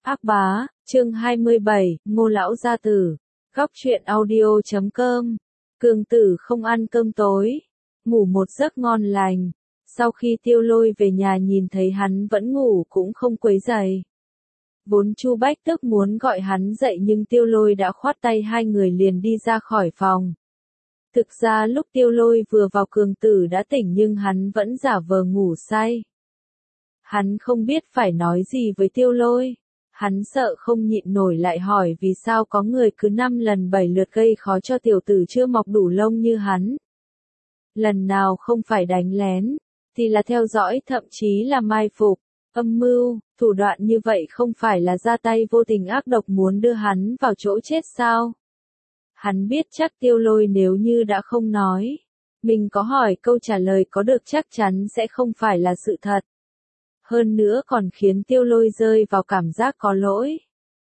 Ác bá, chương 27, Ngô lão gia tử. Góc truyện audio.com. Cường tử không ăn cơm tối, ngủ một giấc ngon lành. Sau khi Tiêu Lôi về nhà nhìn thấy hắn vẫn ngủ cũng không quấy rầy. Vốn Chu Bách Tước muốn gọi hắn dậy nhưng Tiêu Lôi đã khoát tay, hai người liền đi ra khỏi phòng. Thực ra lúc Tiêu Lôi vừa vào Cường tử đã tỉnh nhưng hắn vẫn giả vờ ngủ say. Hắn không biết phải nói gì với Tiêu Lôi. Hắn sợ không nhịn nổi lại hỏi vì sao có người cứ 5 lần 7 lượt gây khó cho tiểu tử chưa mọc đủ lông như hắn. Lần nào không phải đánh lén, thì là theo dõi, thậm chí là mai phục, âm mưu, thủ đoạn như vậy không phải là ra tay vô tình ác độc muốn đưa hắn vào chỗ chết sao? Hắn biết chắc Tiêu Lôi nếu như đã không nói, mình có hỏi câu trả lời có được chắc chắn sẽ không phải là sự thật. Hơn nữa còn khiến Tiêu Lôi rơi vào cảm giác có lỗi.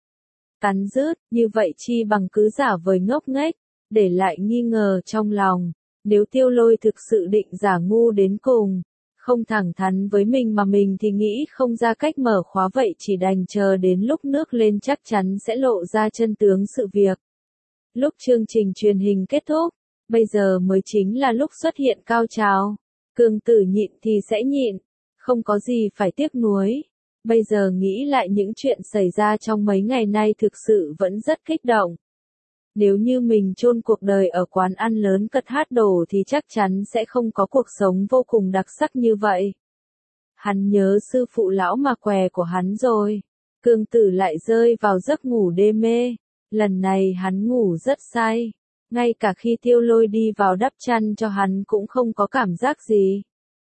Cắn rứt, như vậy chi bằng cứ giả vờ ngốc nghếch, để lại nghi ngờ trong lòng. Nếu Tiêu Lôi thực sự định giả ngu đến cùng, không thẳng thắn với mình mà mình thì nghĩ không ra cách mở khóa, vậy chỉ đành chờ đến lúc nước lên chắc chắn sẽ lộ ra chân tướng sự việc. Lúc chương trình truyền hình kết thúc, bây giờ mới chính là lúc xuất hiện cao trào. Cường tử nhịn thì sẽ nhịn. Không có gì phải tiếc nuối. Bây giờ nghĩ lại những chuyện xảy ra trong mấy ngày nay thực sự vẫn rất kích động. Nếu như mình chôn cuộc đời ở quán ăn lớn cật hát đồ thì chắc chắn sẽ không có cuộc sống vô cùng đặc sắc như vậy. Hắn nhớ sư phụ lão mà què của hắn rồi. Cường tử lại rơi vào giấc ngủ đê mê. Lần này hắn ngủ rất say. Ngay cả khi Tiêu Lôi đi vào đắp chăn cho hắn cũng không có cảm giác gì.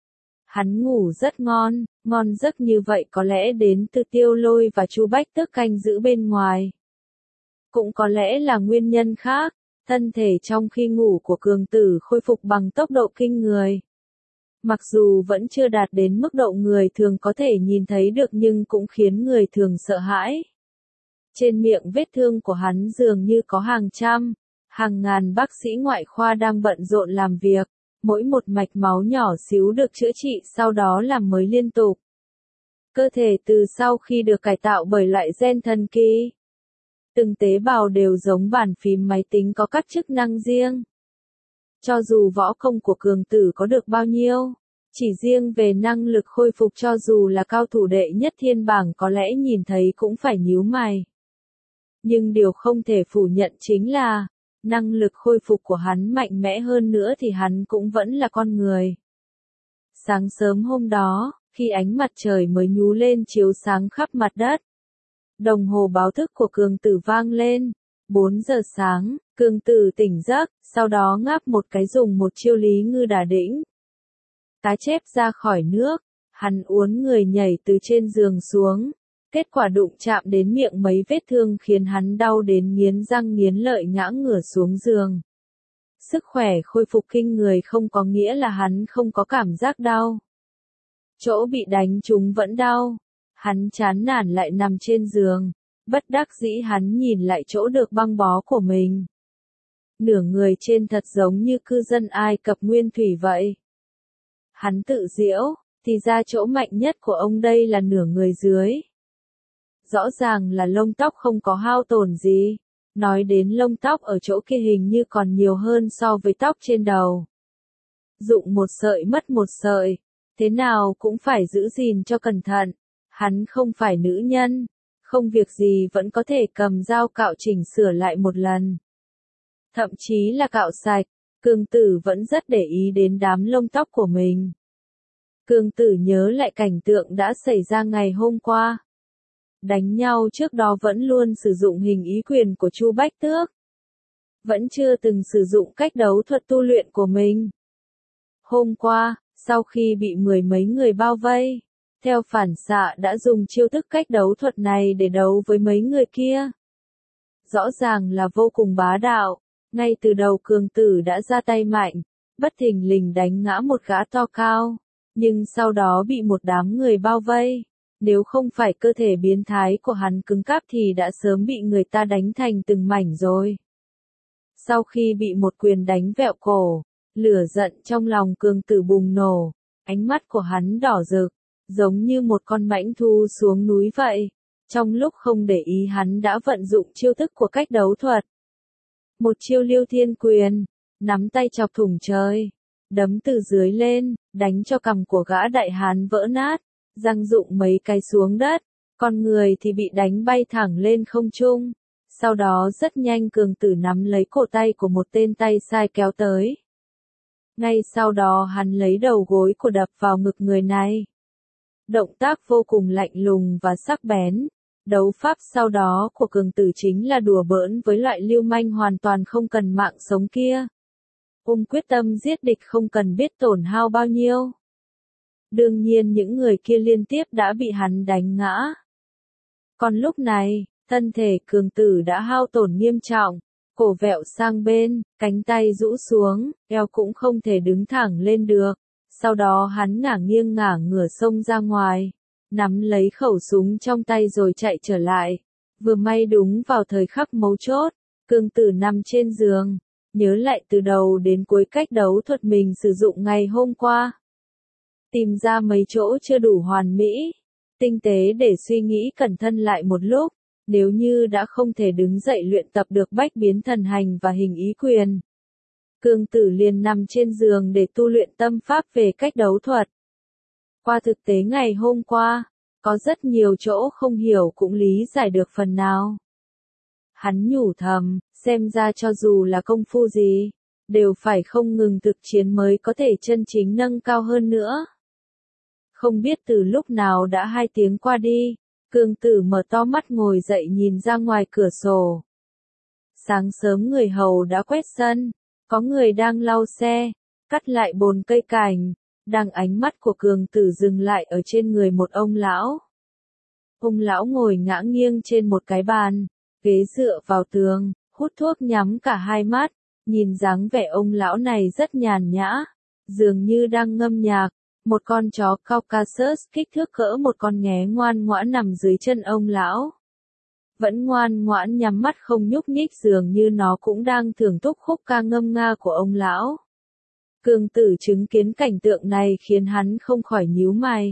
Hắn ngủ rất ngon, ngon giấc như vậy có lẽ đến từ Tiêu Lôi và Chu Bách Tước canh giữ bên ngoài. Cũng có lẽ là nguyên nhân khác, thân thể trong khi ngủ của Cường tử khôi phục bằng tốc độ kinh người. Mặc dù vẫn chưa đạt đến mức độ người thường có thể nhìn thấy được nhưng cũng khiến người thường sợ hãi. Trên miệng vết thương của hắn dường như có hàng trăm, hàng ngàn bác sĩ ngoại khoa đang bận rộn làm việc. Mỗi một mạch máu nhỏ xíu được chữa trị sau đó làm mới liên tục. Cơ thể từ sau khi được cải tạo bởi loại gen thần kỳ. Từng tế bào đều giống bàn phím máy tính có các chức năng riêng. Cho dù võ công của Cường tử có được bao nhiêu, chỉ riêng về năng lực khôi phục cho dù là cao thủ đệ nhất thiên bảng có lẽ nhìn thấy cũng phải nhíu mày. Nhưng điều không thể phủ nhận chính là năng lực khôi phục của hắn mạnh mẽ hơn nữa thì hắn cũng vẫn là con người. Sáng sớm hôm đó, khi ánh mặt trời mới nhú lên chiếu sáng khắp mặt đất, đồng hồ báo thức của Cường tử vang lên. 4 giờ sáng, Cường tử tỉnh giấc, sau đó ngáp một cái dùng một chiêu Lý Ngư Đả Đĩnh. Cá chép ra khỏi nước, hắn uốn người nhảy từ trên giường xuống. Kết quả đụng chạm đến miệng mấy vết thương khiến hắn đau đến nghiến răng nghiến lợi ngã ngửa xuống giường. Sức khỏe khôi phục kinh người không có nghĩa là hắn không có cảm giác đau. Chỗ bị đánh trúng vẫn đau. Hắn chán nản lại nằm trên giường. Bất đắc dĩ hắn nhìn lại chỗ được băng bó của mình. Nửa người trên thật giống như cư dân Ai Cập nguyên thủy vậy. Hắn tự giễu, thì ra chỗ mạnh nhất của ông đây là nửa người dưới. Rõ ràng là lông tóc không có hao tổn gì. Nói đến lông tóc ở chỗ kia hình như còn nhiều hơn so với tóc trên đầu. Dụng một sợi mất một sợi. Thế nào cũng phải giữ gìn cho cẩn thận. Hắn không phải nữ nhân. Không việc gì vẫn có thể cầm dao cạo chỉnh sửa lại một lần. Thậm chí là cạo sạch. Cường tử vẫn rất để ý đến đám lông tóc của mình. Cường tử nhớ lại cảnh tượng đã xảy ra ngày hôm qua. Đánh nhau trước đó vẫn luôn sử dụng hình ý quyền của Chu Bách Tước. Vẫn chưa từng sử dụng cách đấu thuật tu luyện của mình. Hôm qua, sau khi bị mười mấy người bao vây, theo phản xạ đã dùng chiêu thức cách đấu thuật này để đấu với mấy người kia. Rõ ràng là vô cùng bá đạo. Ngay từ đầu Cường tử đã ra tay mạnh, bất thình lình đánh ngã một gã to cao. Nhưng sau đó bị một đám người bao vây. Nếu không phải cơ thể biến thái của hắn cứng cáp thì đã sớm bị người ta đánh thành từng mảnh rồi. Sau khi bị một quyền đánh vẹo cổ, lửa giận trong lòng Cường tử bùng nổ, ánh mắt của hắn đỏ rực, giống như một con mãnh thu xuống núi vậy. Trong lúc không để ý hắn đã vận dụng chiêu thức của cách đấu thuật. Một chiêu Liêu Thiên Quyền, nắm tay chọc thủng trời, đấm từ dưới lên, đánh cho cằm của gã đại hán vỡ nát, giăng dụng mấy cái xuống đất, con người thì bị đánh bay thẳng lên không trung. Sau đó rất nhanh Cường Tử nắm lấy cổ tay của một tên tay sai kéo tới. Ngay sau đó hắn lấy đầu gối của đập vào ngực người này. Động tác vô cùng lạnh lùng và sắc bén. Đấu pháp sau đó của Cường Tử chính là đùa bỡn với loại lưu manh hoàn toàn không cần mạng sống kia. Quyết tâm giết địch không cần biết tổn hao bao nhiêu. Đương nhiên những người kia liên tiếp đã bị hắn đánh ngã. Còn lúc này, thân thể Cường Tử đã hao tổn nghiêm trọng, cổ vẹo sang bên, cánh tay rũ xuống, eo cũng không thể đứng thẳng lên được. Sau đó hắn ngả nghiêng ngả ngửa xông ra ngoài, nắm lấy khẩu súng trong tay rồi chạy trở lại. Vừa may đúng vào thời khắc mấu chốt, Cường Tử nằm trên giường, nhớ lại từ đầu đến cuối cách đấu thuật mình sử dụng ngày hôm qua. Tìm ra mấy chỗ chưa đủ hoàn mỹ, tinh tế để suy nghĩ cẩn thận lại một lúc, nếu như đã không thể đứng dậy luyện tập được bách biến thần hành và hình ý quyền. Cường Tử liền nằm trên giường để tu luyện tâm pháp về cách đấu thuật. Qua thực tế ngày hôm qua, có rất nhiều chỗ không hiểu cũng lý giải được phần nào. Hắn nhủ thầm, xem ra cho dù là công phu gì, đều phải không ngừng thực chiến mới có thể chân chính nâng cao hơn nữa. Không biết từ lúc nào đã 2 tiếng qua đi, Cường Tử mở to mắt ngồi dậy nhìn ra ngoài cửa sổ. Sáng sớm người hầu đã quét sân, có người đang lau xe, cắt lại bồn cây cảnh, đang ánh mắt của Cường Tử dừng lại ở trên người một ông lão. Ông lão ngồi ngã nghiêng trên một cái bàn, ghế dựa vào tường, hút thuốc nhắm cả hai mắt, nhìn dáng vẻ ông lão này rất nhàn nhã, dường như đang ngâm nhạc. Một con chó Caucasus kích thước cỡ một con nghé ngoan ngoãn nằm dưới chân ông lão. Vẫn ngoan ngoãn nhắm mắt không nhúc nhích dường như nó cũng đang thưởng thức khúc ca ngâm nga của ông lão. Cường Tử chứng kiến cảnh tượng này khiến hắn không khỏi nhíu mày.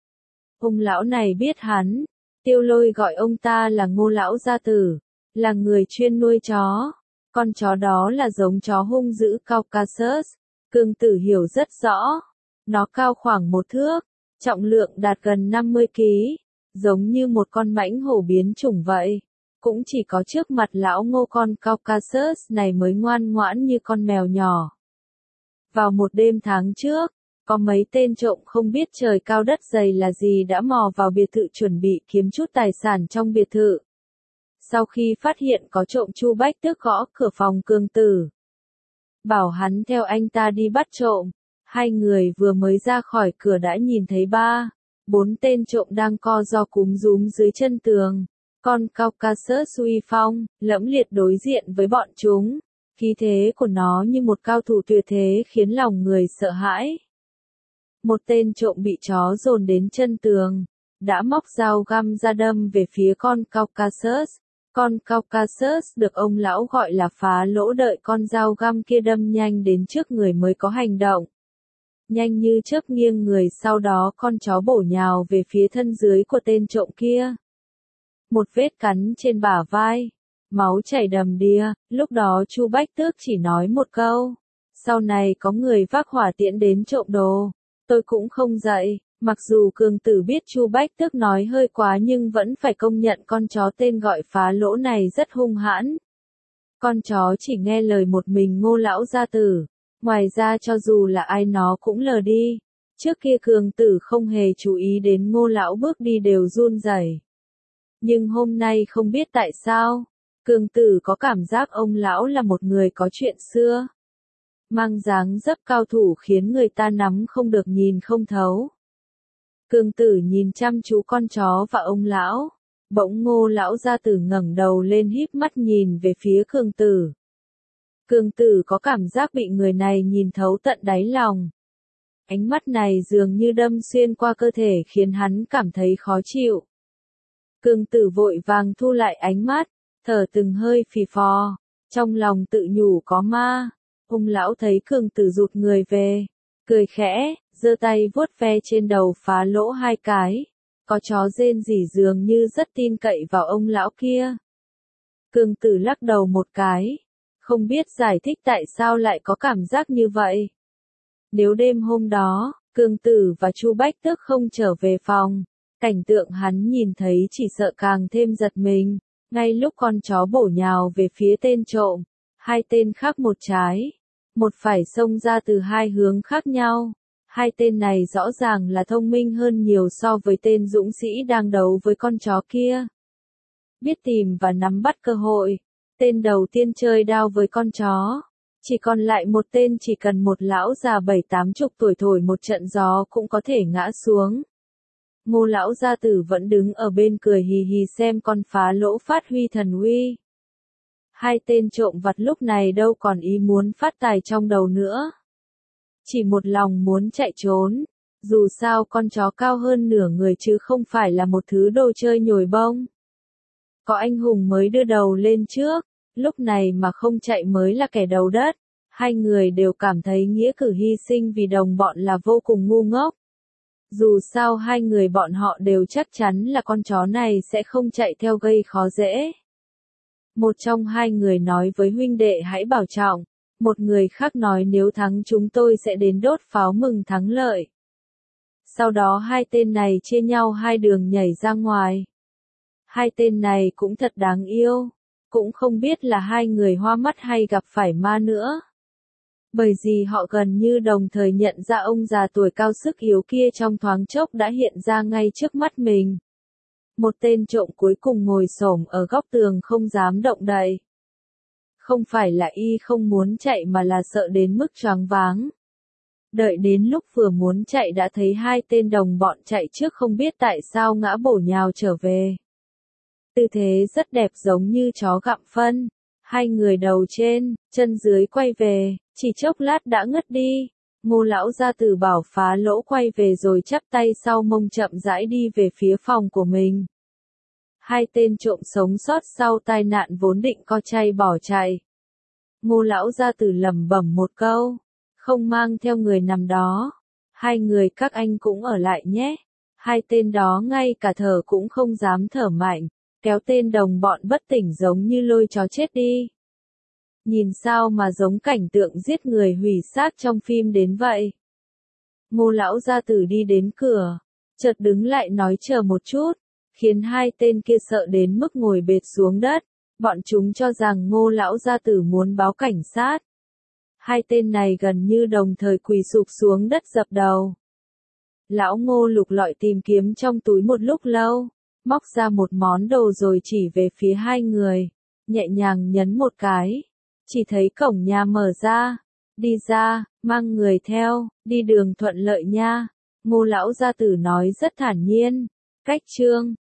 Ông lão này biết hắn, Tiêu Lôi gọi ông ta là Ngô lão gia tử, là người chuyên nuôi chó. Con chó đó là giống chó hung dữ Caucasus, Cường Tử hiểu rất rõ. Nó cao khoảng 1 thước, trọng lượng đạt gần 50 kg, giống như một con mãnh hổ biến chủng vậy. Cũng chỉ có trước mặt lão Ngô con Caucasus này mới ngoan ngoãn như con mèo nhỏ. Vào một đêm tháng trước, có mấy tên trộm không biết trời cao đất dày là gì đã mò vào biệt thự chuẩn bị kiếm chút tài sản trong biệt thự. Sau khi phát hiện có trộm, Chu Bách Tước gõ cửa phòng Cường Tử, bảo hắn theo anh ta đi bắt trộm. 2 người vừa mới ra khỏi cửa đã nhìn thấy 3-4 tên trộm đang co ro cúm rúm dưới chân tường. Con Caucasus uy phong, lẫm liệt đối diện với bọn chúng. Khí thế của nó như một cao thủ tuyệt thế khiến lòng người sợ hãi. Một tên trộm bị chó dồn đến chân tường, đã móc dao găm ra đâm về phía con Caucasus. Con Caucasus được ông lão gọi là phá lỗ, đợi con dao găm kia đâm nhanh đến trước người mới có hành động. Nhanh như chớp nghiêng người, sau đó con chó bổ nhào về phía thân dưới của tên trộm kia. Một vết cắn trên bả vai, máu chảy đầm đìa, lúc đó Chu Bách Tước chỉ nói một câu. Sau này có người vác hỏa tiễn đến trộm đồ, tôi cũng không dậy. Mặc dù Cường Tử biết Chu Bách Tước nói hơi quá nhưng vẫn phải công nhận con chó tên gọi phá lỗ này rất hung hãn. Con chó chỉ nghe lời một mình Ngô lão gia tử. Ngoài ra cho dù là ai nó cũng lờ đi. Trước kia Cường Tử không hề chú ý đến Ngô lão bước đi đều run rẩy. Nhưng hôm nay không biết tại sao, Cường Tử có cảm giác ông lão là một người có chuyện xưa. Mang dáng dấp cao thủ khiến người ta nắm không được nhìn không thấu. Cường Tử nhìn chăm chú con chó và ông lão. Bỗng Ngô lão gia tử ngẩng đầu lên híp mắt nhìn về phía Cường Tử. Cường Tử có cảm giác bị người này nhìn thấu tận đáy lòng. Ánh mắt này dường như đâm xuyên qua cơ thể khiến hắn cảm thấy khó chịu. Cường Tử vội vàng thu lại ánh mắt, thở từng hơi phì phò, trong lòng tự nhủ có ma. Ông lão thấy Cường Tử rụt người về, cười khẽ, giơ tay vuốt ve trên đầu phá lỗ 2 cái. có chó rên rỉ dường như rất tin cậy vào ông lão kia. Cương Tử lắc đầu một cái, không biết giải thích tại sao lại có cảm giác như vậy. Nếu đêm hôm đó, Cương Tử và Chu Bách Tước không trở về phòng, cảnh tượng hắn nhìn thấy chỉ sợ càng thêm giật mình. Ngay lúc con chó bổ nhào về phía tên trộm, hai tên khác một trái, một phải xông ra từ hai hướng khác nhau. Hai tên này rõ ràng là thông minh hơn nhiều so với tên dũng sĩ đang đấu với con chó kia. Biết tìm và nắm bắt cơ hội, tên đầu tiên chơi đao với con chó. Chỉ còn lại một tên chỉ cần một lão già 70-80 tuổi thổi một trận gió cũng có thể ngã xuống. Ngô lão gia tử vẫn đứng ở bên cười hì hì xem con phá lỗ phát huy thần uy. Hai tên trộm vặt lúc này đâu còn ý muốn phát tài trong đầu nữa. Chỉ một lòng muốn chạy trốn. Dù sao con chó cao hơn nửa người chứ không phải là một thứ đồ chơi nhồi bông. Có anh hùng mới đưa đầu lên trước, lúc này mà không chạy mới là kẻ đầu đất. Hai người đều cảm thấy nghĩa cử hy sinh vì đồng bọn là vô cùng ngu ngốc. Dù sao hai người bọn họ đều chắc chắn là con chó này sẽ không chạy theo gây khó dễ. Một trong hai người nói với huynh đệ hãy bảo trọng, một người khác nói nếu thắng chúng tôi sẽ đến đốt pháo mừng thắng lợi. Sau đó hai tên này chia nhau hai đường nhảy ra ngoài. Hai tên này cũng thật đáng yêu, cũng không biết là hai người hoa mắt hay gặp phải ma nữa. Bởi vì họ gần như đồng thời nhận ra ông già tuổi cao sức yếu kia trong thoáng chốc đã hiện ra ngay trước mắt mình. Một tên trộm cuối cùng ngồi xổm ở góc tường không dám động đậy. Không phải là y không muốn chạy mà là sợ đến mức choáng váng. Đợi đến lúc vừa muốn chạy đã thấy hai tên đồng bọn chạy trước không biết tại sao ngã bổ nhào trở về. Tư thế rất đẹp giống như chó gặm phân. Hai người đầu trên, chân dưới quay về, chỉ chốc lát đã ngất đi. Ngô lão gia tử bảo phá lỗ quay về rồi chắp tay sau mông chậm rãi đi về phía phòng của mình. Hai tên trộm sống sót sau tai nạn vốn định co chay bỏ chạy. Ngô lão gia tử lẩm bẩm một câu, không mang theo người nằm đó. Hai người các anh cũng ở lại nhé. Hai tên đó ngay cả thở cũng không dám thở mạnh, kéo tên đồng bọn bất tỉnh giống như lôi chó chết đi. Nhìn sao mà giống cảnh tượng giết người hủy xác trong phim đến vậy. Ngô lão gia tử đi đến cửa, chợt đứng lại nói chờ một chút, khiến hai tên kia sợ đến mức ngồi bệt xuống đất. Bọn chúng cho rằng Ngô lão gia tử muốn báo cảnh sát. Hai tên này gần như đồng thời quỳ sụp xuống đất dập đầu. Lão Ngô lục lọi tìm kiếm trong túi một lúc lâu, móc ra một món đồ rồi chỉ về phía hai người, nhẹ nhàng nhấn một cái. Chỉ thấy cổng nhà mở ra, đi ra, mang người theo, đi đường thuận lợi nha. Ngô lão gia tử nói rất thản nhiên. Cách chương